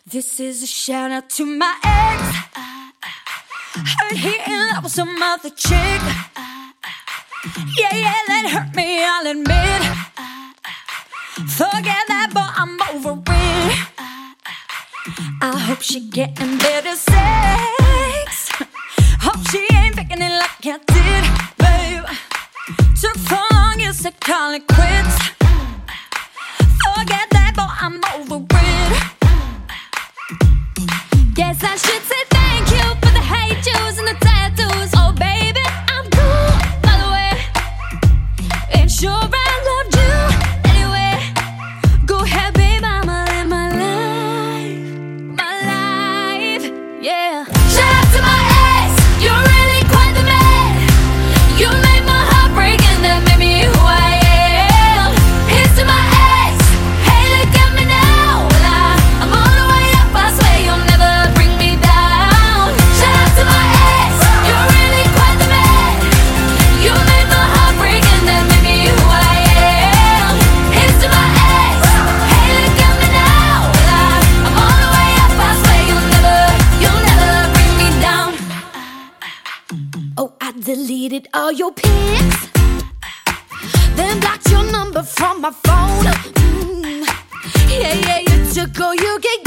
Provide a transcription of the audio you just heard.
This is a shout out to my ex. Heard he in love with some other chick. Yeah, that hurt me, I'll admit. Forget that, but I'm over it. I hope she getting better sex. Hope she ain't picking it like I did, babe. Took so long, you said call it quits. Forget that, but I'm over it. Guess I should say thank you for the hate juice and the tattoos. Oh baby, I'm cool, by the way. Ain't sure I loved you anyway. Go ahead, babe, I'ma live my life, yeah. Shout out to my ex, you're really quite the man. You made my heart break and that made me who I am. Here's to my ex, hey look at me now. Well, I'm on the way up, I swear you'll never bring me down. Shout out to my ex, you're really quite the man. You made my heart break and that made me who I am. Here's to my ex, hey look at me now. Well, I'm on the way up, I swear you'll never bring me down. Oh, I deleted all your pics, then blocked your number from my phone. Yeah, you took all you could